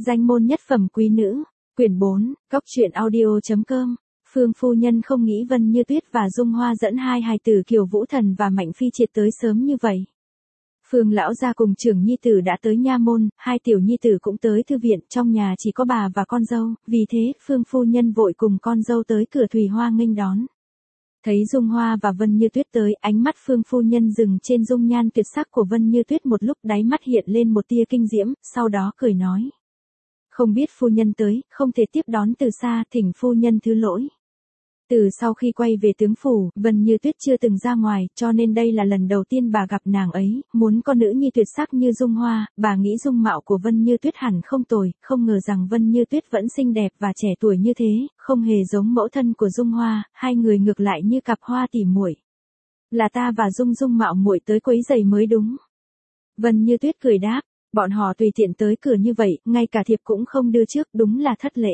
Danh môn nhất phẩm quý nữ, quyển 4, góc truyện audio.com. Phương phu nhân không nghĩ Vân Như Tuyết và Dung Hoa dẫn hai hài tử Kiều Vũ Thần và Mạnh Phi Triệt tới sớm như vậy. Phương lão gia cùng trưởng nhi tử đã tới nha môn, hai tiểu nhi tử cũng tới thư viện, trong nhà chỉ có bà và con dâu, vì thế Phương phu nhân vội cùng con dâu tới cửa Thùy Hoa nghênh đón. Thấy Dung Hoa và Vân Như Tuyết tới, ánh mắt Phương phu nhân dừng trên dung nhan tuyệt sắc của Vân Như Tuyết một lúc, đáy mắt hiện lên một tia kinh diễm, sau đó cười nói: "Không biết phu nhân tới, không thể tiếp đón từ xa, thỉnh phu nhân thứ lỗi." Từ sau khi quay về tướng phủ, Vân Như Tuyết chưa từng ra ngoài, cho nên đây là lần đầu tiên bà gặp nàng ấy, muốn con nữ nhi tuyệt sắc như Dung Hoa, bà nghĩ dung mạo của Vân Như Tuyết hẳn không tồi, không ngờ rằng Vân Như Tuyết vẫn xinh đẹp và trẻ tuổi như thế, không hề giống mẫu thân của Dung Hoa, hai người ngược lại như cặp hoa tỉ muội. "Là ta và Dung mạo muội tới quấy rầy mới đúng." Vân Như Tuyết cười đáp: "Bọn họ tùy tiện tới cửa như vậy, ngay cả thiệp cũng không đưa trước, đúng là thất lễ."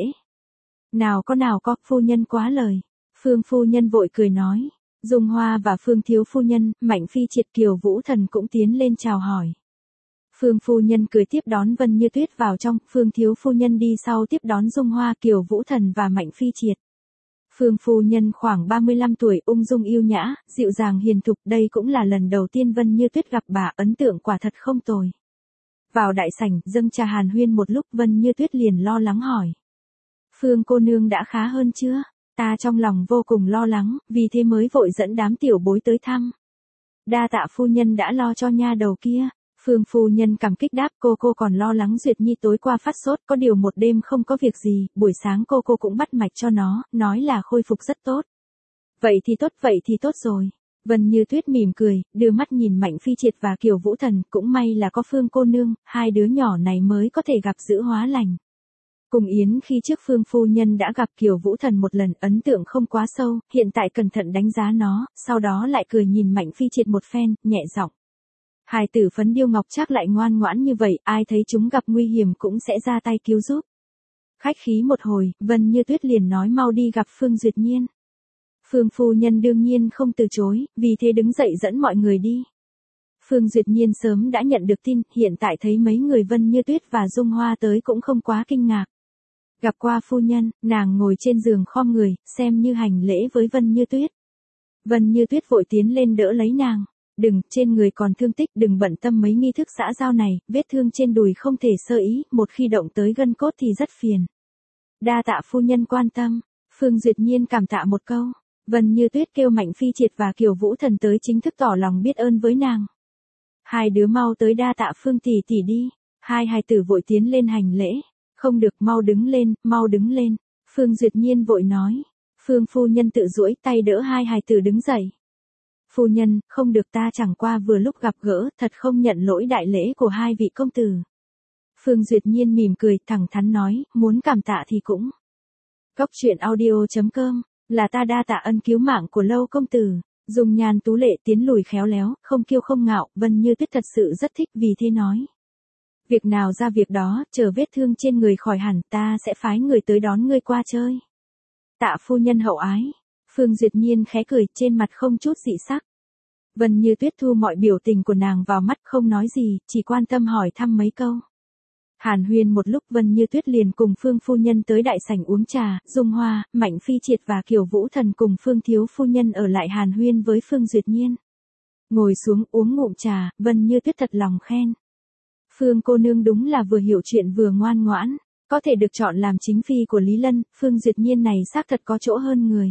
Nào có, phu nhân quá lời." Phương phu nhân vội cười nói. Dung Hoa và Phương thiếu phu nhân, Mạnh Phi Triệt, Kiều Vũ Thần cũng tiến lên chào hỏi. Phương phu nhân cười tiếp đón Vân Như Tuyết vào trong, Phương thiếu phu nhân đi sau tiếp đón Dung Hoa, Kiều Vũ Thần và Mạnh Phi Triệt. Phương phu nhân khoảng 35 tuổi, ung dung yêu nhã, dịu dàng hiền thục, đây cũng là lần đầu tiên Vân Như Tuyết gặp bà, ấn tượng quả thật không tồi. Vào đại sảnh, dâng trà hàn huyên một lúc, Vân Như Tuyết liền lo lắng hỏi: "Phương cô nương đã khá hơn chưa? Ta trong lòng vô cùng lo lắng, vì thế mới vội dẫn đám tiểu bối tới thăm." "Đa tạ phu nhân đã lo cho nha đầu kia." Phương phu nhân cảm kích đáp: cô còn lo lắng Duyệt Nhi tối qua phát sốt, có điều một đêm không có việc gì, buổi sáng cô cũng bắt mạch cho nó, nói là khôi phục rất tốt." Vậy thì tốt rồi." Vân Như Tuyết mỉm cười, đưa mắt nhìn Mạnh Phi Triệt và Kiều Vũ Thần, cũng may là có Phương cô nương, hai đứa nhỏ này mới có thể gặp giữ hóa lành. Cùng Yến khi trước Phương phu nhân đã gặp Kiều Vũ Thần một lần, ấn tượng không quá sâu, hiện tại cẩn thận đánh giá nó, sau đó lại cười nhìn Mạnh Phi Triệt một phen, nhẹ giọng: "Hài tử Phấn Điêu Ngọc Trác lại ngoan ngoãn như vậy, ai thấy chúng gặp nguy hiểm cũng sẽ ra tay cứu giúp." Khách khí một hồi, Vân Như Tuyết liền nói: "Mau đi gặp Phương Duyệt Nhiên." Phương phu nhân đương nhiên không từ chối, vì thế đứng dậy dẫn mọi người đi. Phương Duyệt Nhiên sớm đã nhận được tin, hiện tại thấy mấy người Vân Như Tuyết và Dung Hoa tới cũng không quá kinh ngạc. Gặp qua phu nhân, nàng ngồi trên giường khom người, xem như hành lễ với Vân Như Tuyết. Vân Như Tuyết vội tiến lên đỡ lấy nàng. "Đừng, trên người còn thương tích, đừng bận tâm mấy nghi thức xã giao này, vết thương trên đùi không thể sơ ý, một khi động tới gân cốt thì rất phiền." "Đa tạ phu nhân quan tâm." Phương Duyệt Nhiên cảm tạ một câu. Vân Như Tuyết kêu Mạnh Phi Triệt và Kiều Vũ Thần tới chính thức tỏ lòng biết ơn với nàng. "Hai đứa mau tới đa tạ Phương tỷ tỷ đi." Hai hài tử vội tiến lên hành lễ. "Không được, mau đứng lên." Phương Duyệt Nhiên vội nói. Phương phu nhân tự duỗi tay đỡ hai hài tử đứng dậy. "Phu nhân, không được, ta chẳng qua vừa lúc gặp gỡ, thật không nhận lỗi đại lễ của hai vị công tử." Phương Duyệt Nhiên mỉm cười, thẳng thắn nói: "Muốn cảm tạ thì cũng." Góc truyện audio.com. "Là ta đa tạ ân cứu mạng của Lâu công tử." Dung nhan tú lệ, tiến lùi khéo léo, không kiêu không ngạo, Vân Như Tuyết thật sự rất thích, vì thế nói: "Việc nào ra việc đó, chờ vết thương trên người khỏi hẳn, ta sẽ phái người tới đón ngươi qua chơi." "Tạ phu nhân hậu ái." Phương Duyệt Nhiên khẽ cười, trên mặt không chút dị sắc. Vân Như Tuyết thu mọi biểu tình của nàng vào mắt, không nói gì, chỉ quan tâm hỏi thăm mấy câu. Hàn huyên một lúc, Vân Như Tuyết liền cùng Phương phu nhân tới đại sảnh uống trà, Dung Hoa, Mạnh Phi Triệt và Kiều Vũ Thần cùng Phương thiếu phu nhân ở lại hàn huyên với Phương Duyệt Nhiên. Ngồi xuống uống ngụm trà, Vân Như Tuyết thật lòng khen: "Phương cô nương đúng là vừa hiểu chuyện vừa ngoan ngoãn, có thể được chọn làm chính phi của Lý Lân, Phương Duyệt Nhiên này xác thật có chỗ hơn người."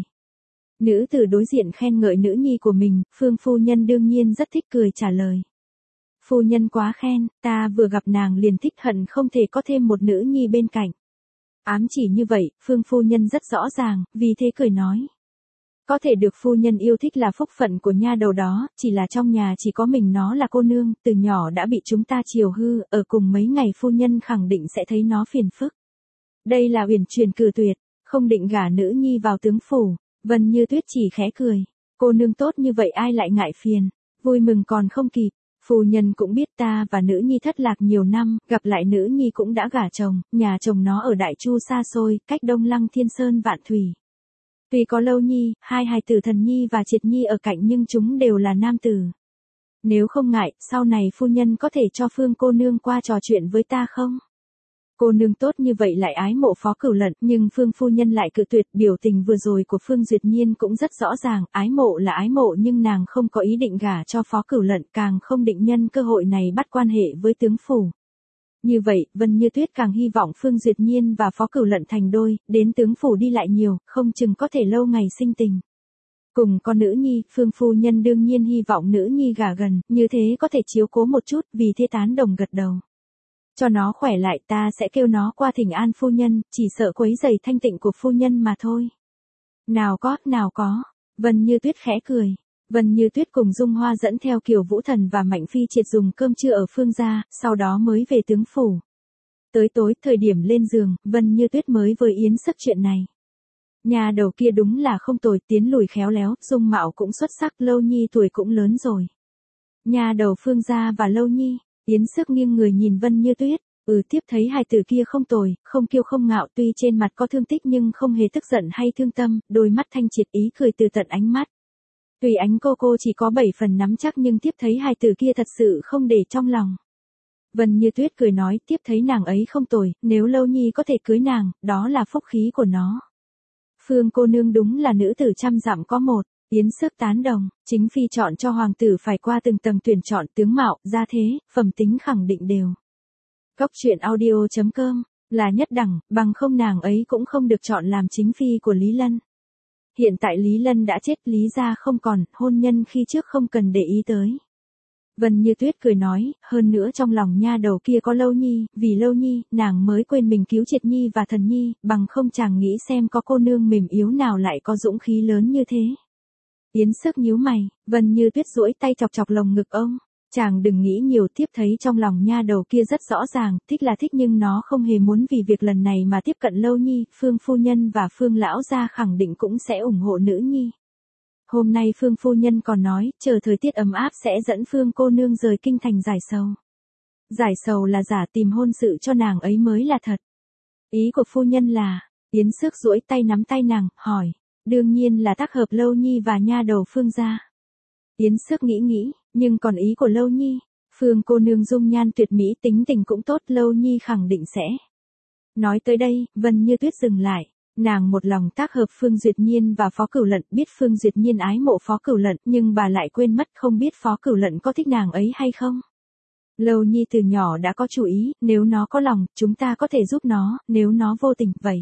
Nữ tử đối diện khen ngợi nữ nhi của mình, Phương phu nhân đương nhiên rất thích, cười trả lời: "Phu nhân quá khen, ta vừa gặp nàng liền thích, hận không thể có thêm một nữ nhi bên cạnh." Ám chỉ như vậy, Phương phu nhân rất rõ ràng, vì thế cười nói: "Có thể được phu nhân yêu thích là phúc phận của nha đầu đó, chỉ là trong nhà chỉ có mình nó là cô nương, từ nhỏ đã bị chúng ta chiều hư, ở cùng mấy ngày phu nhân khẳng định sẽ thấy nó phiền phức." Đây là uyển chuyển cự tuyệt, không định gả nữ nhi vào tướng phủ. Vân Như Tuyết chỉ khẽ cười: "Cô nương tốt như vậy ai lại ngại phiền, vui mừng còn không kịp. Phu nhân cũng biết ta và nữ nhi thất lạc nhiều năm, gặp lại nữ nhi cũng đã gả chồng, nhà chồng nó ở Đại Chu xa xôi, cách Đông Lăng Thiên Sơn vạn thủy. Tuy có Lâu Nhi, hai hài tử Thần Nhi và Triệt Nhi ở cạnh nhưng chúng đều là nam tử. Nếu không ngại, sau này phu nhân có thể cho Phương cô nương qua trò chuyện với ta không?" Cô nương tốt như vậy lại ái mộ Phó Cửu Lận, nhưng Phương phu nhân lại cự tuyệt. Biểu tình vừa rồi của Phương Duyệt Nhiên cũng rất rõ ràng, ái mộ là ái mộ nhưng nàng không có ý định gả cho Phó Cửu Lận, càng không định nhân cơ hội này bắt quan hệ với tướng phủ. Như vậy, Vân Như Tuyết càng hy vọng Phương Duyệt Nhiên và Phó Cửu Lận thành đôi, đến tướng phủ đi lại nhiều, không chừng có thể lâu ngày sinh tình. Cùng con nữ nhi, Phương phu nhân đương nhiên hy vọng nữ nhi gả gần, như thế có thể chiếu cố một chút, vì thế tán đồng gật đầu. Cho nó khỏe lại, ta sẽ kêu nó qua thỉnh an phu nhân, chỉ sợ quấy rầy thanh tịnh của phu nhân mà thôi. Nào có, Vân Như Tuyết khẽ cười. Vân Như Tuyết cùng Dung Hoa dẫn theo Kiều Vũ Thần và Mạnh Phi Triệt dùng cơm trưa ở Phương gia, sau đó mới về tướng phủ. Tới tối, thời điểm lên giường, Vân Như Tuyết mới với Yến Sức chuyện này. Nhà đầu kia đúng là không tồi, tiến lùi khéo léo, dung mạo cũng xuất sắc, Lâu Nhi tuổi cũng lớn rồi. Nhà đầu Phương gia và Lâu Nhi. Yến Sức nghiêng người nhìn Vân Như Tuyết, tiếp thấy hài tử kia không tồi, không kiêu không ngạo, tuy trên mặt có thương tích nhưng không hề tức giận hay thương tâm, đôi mắt thanh triệt ý cười từ tận ánh mắt. Tuy ánh cô chỉ có 7 phần nắm chắc nhưng tiếp thấy hài tử kia thật sự không để trong lòng. Vân Như Tuyết cười nói, tiếp thấy nàng ấy không tồi, nếu Lâu Nhi có thể cưới nàng, đó là phúc khí của nó. Phương cô nương đúng là nữ tử trăm dặm có một. Yến Sức tán đồng, chính phi chọn cho hoàng tử phải qua từng tầng tuyển chọn, tướng mạo, gia thế, phẩm tính khẳng định đều. Cóc truyện audio.com là nhất đẳng, bằng không nàng ấy cũng không được chọn làm chính phi của Lý Lân. Hiện tại Lý Lân đã chết, Lý gia không còn, hôn nhân khi trước không cần để ý tới. Vân Như Tuyết cười nói, hơn nữa trong lòng nha đầu kia có Lâu Nhi, vì Lâu Nhi, nàng mới quên mình cứu Triệt Nhi và Thần Nhi, bằng không chàng nghĩ xem có cô nương mềm yếu nào lại có dũng khí lớn như thế. Yến Sức nhíu mày, Vân Như Tuyết duỗi tay chọc chọc lồng ngực ông. Chàng đừng nghĩ nhiều, tiếp thấy trong lòng nha đầu kia rất rõ ràng, thích là thích nhưng nó không hề muốn vì việc lần này mà tiếp cận Lâu Nhi, Phương phu nhân và Phương lão gia khẳng định cũng sẽ ủng hộ nữ nhi. Hôm nay Phương phu nhân còn nói, chờ thời tiết ấm áp sẽ dẫn Phương cô nương rời kinh thành giải sầu. Giải sầu là giả, tìm hôn sự cho nàng ấy mới là thật. Ý của phu nhân là, Yến Sức duỗi tay nắm tay nàng, hỏi. Đương nhiên là tác hợp Lâu Nhi và nha đầu Phương gia. Yến Sức nghĩ, nhưng còn ý của Lâu Nhi, Phương cô nương dung nhan tuyệt mỹ, tính tình cũng tốt, Lâu Nhi khẳng định sẽ. Nói tới đây, Vân Như Tuyết dừng lại, nàng một lòng tác hợp Phương Duyệt Nhiên và Phó Cửu Lận, biết Phương Duyệt Nhiên ái mộ Phó Cửu Lận, nhưng bà lại quên mất không biết Phó Cửu Lận có thích nàng ấy hay không. Lâu Nhi từ nhỏ đã có chủ ý, nếu nó có lòng, chúng ta có thể giúp nó, nếu nó vô tình, vậy.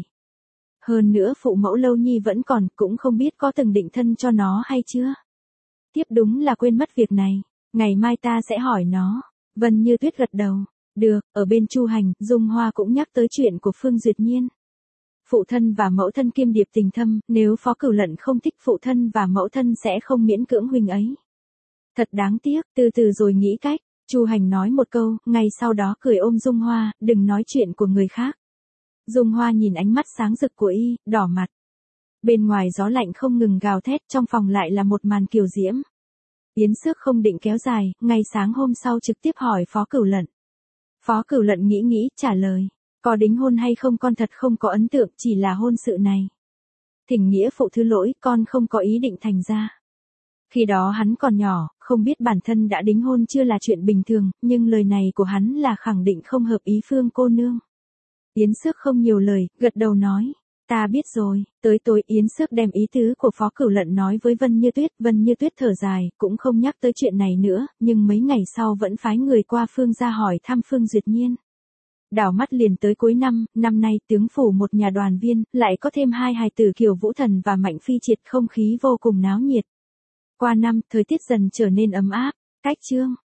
Hơn nữa phụ mẫu Lâu Nhi vẫn còn, cũng không biết có từng định thân cho nó hay chưa. Tiếp đúng là quên mất việc này, ngày mai ta sẽ hỏi nó. Vân Như Tuyết gật đầu, được, ở bên Chu Hành, Dung Hoa cũng nhắc tới chuyện của Phương Duyệt Nhiên. Phụ thân và mẫu thân kiêm điệp tình thâm, nếu Phó Cửu Lận không thích phụ thân và mẫu thân sẽ không miễn cưỡng huynh ấy. Thật đáng tiếc, từ từ rồi nghĩ cách. Chu Hành nói một câu, ngay sau đó cười ôm Dung Hoa, đừng nói chuyện của người khác. Dung Hoa nhìn ánh mắt sáng rực của y, đỏ mặt. Bên ngoài gió lạnh không ngừng gào thét, trong phòng lại là một màn kiều diễm. Yến Sức không định kéo dài, ngay sáng hôm sau trực tiếp hỏi Phó Cửu Lận. Phó Cửu Lận nghĩ, trả lời. Có đính hôn hay không con thật không có ấn tượng, chỉ là hôn sự này. Thỉnh nghĩa phụ thứ lỗi, con không có ý định thành ra. Khi đó hắn còn nhỏ, không biết bản thân đã đính hôn chưa là chuyện bình thường, nhưng lời này của hắn là khẳng định không hợp ý Phương cô nương. Yến Sức không nhiều lời, gật đầu nói. Ta biết rồi, tới tối Yến Sức đem ý tứ của Phó Cửu Lận nói với Vân Như Tuyết thở dài, cũng không nhắc tới chuyện này nữa, nhưng mấy ngày sau vẫn phái người qua Phương gia hỏi thăm Phương Duyệt Nhiên. Đảo mắt liền tới cuối năm nay tướng phủ một nhà đoàn viên, lại có thêm 2 hài tử Kiều Vũ Thần và Mạnh Phi Triệt, không khí vô cùng náo nhiệt. Qua năm, thời tiết dần trở nên ấm áp, cách chương.